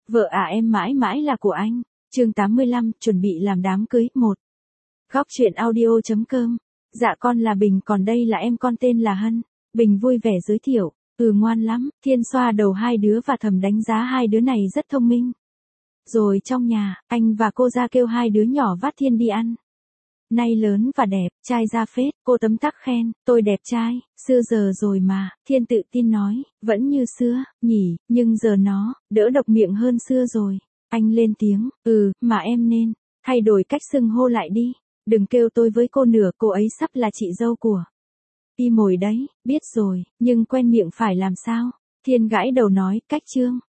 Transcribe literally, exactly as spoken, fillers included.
Vợ à em mãi mãi là của anh. Chương tám mươi lăm, chuẩn bị làm đám cưới. một. Góc truyện audio chấm com. Dạ con là Bình, còn đây là em con tên là Hân. Bình vui vẻ giới thiệu. Ừ ngoan lắm. Thiên xoa đầu hai đứa và thầm đánh giá hai đứa này rất thông minh. Rồi trong nhà, anh và cô ra kêu hai đứa nhỏ vắt Thiên đi ăn. Nay lớn và đẹp, trai ra phết, cô tấm tắc khen, tôi đẹp trai, xưa giờ rồi mà, Thiên tự tin nói, vẫn như xưa, nhỉ, nhưng giờ nó, đỡ độc miệng hơn xưa rồi. Anh lên tiếng, ừ, mà em nên, thay đổi cách xưng hô lại đi, đừng kêu tôi với cô nữa, cô ấy sắp là chị dâu của Y Mồi đấy, biết rồi, nhưng quen miệng phải làm sao? Thiên gãi đầu nói, cách chương,